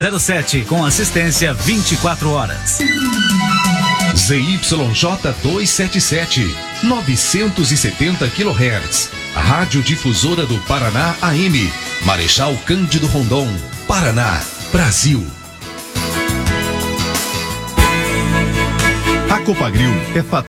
07 com assistência 24 horas. ZYJ 277, 970 kHz. Rádio Difusora do Paraná AM. Marechal Cândido Rondon, Paraná, Brasil. A Copagril é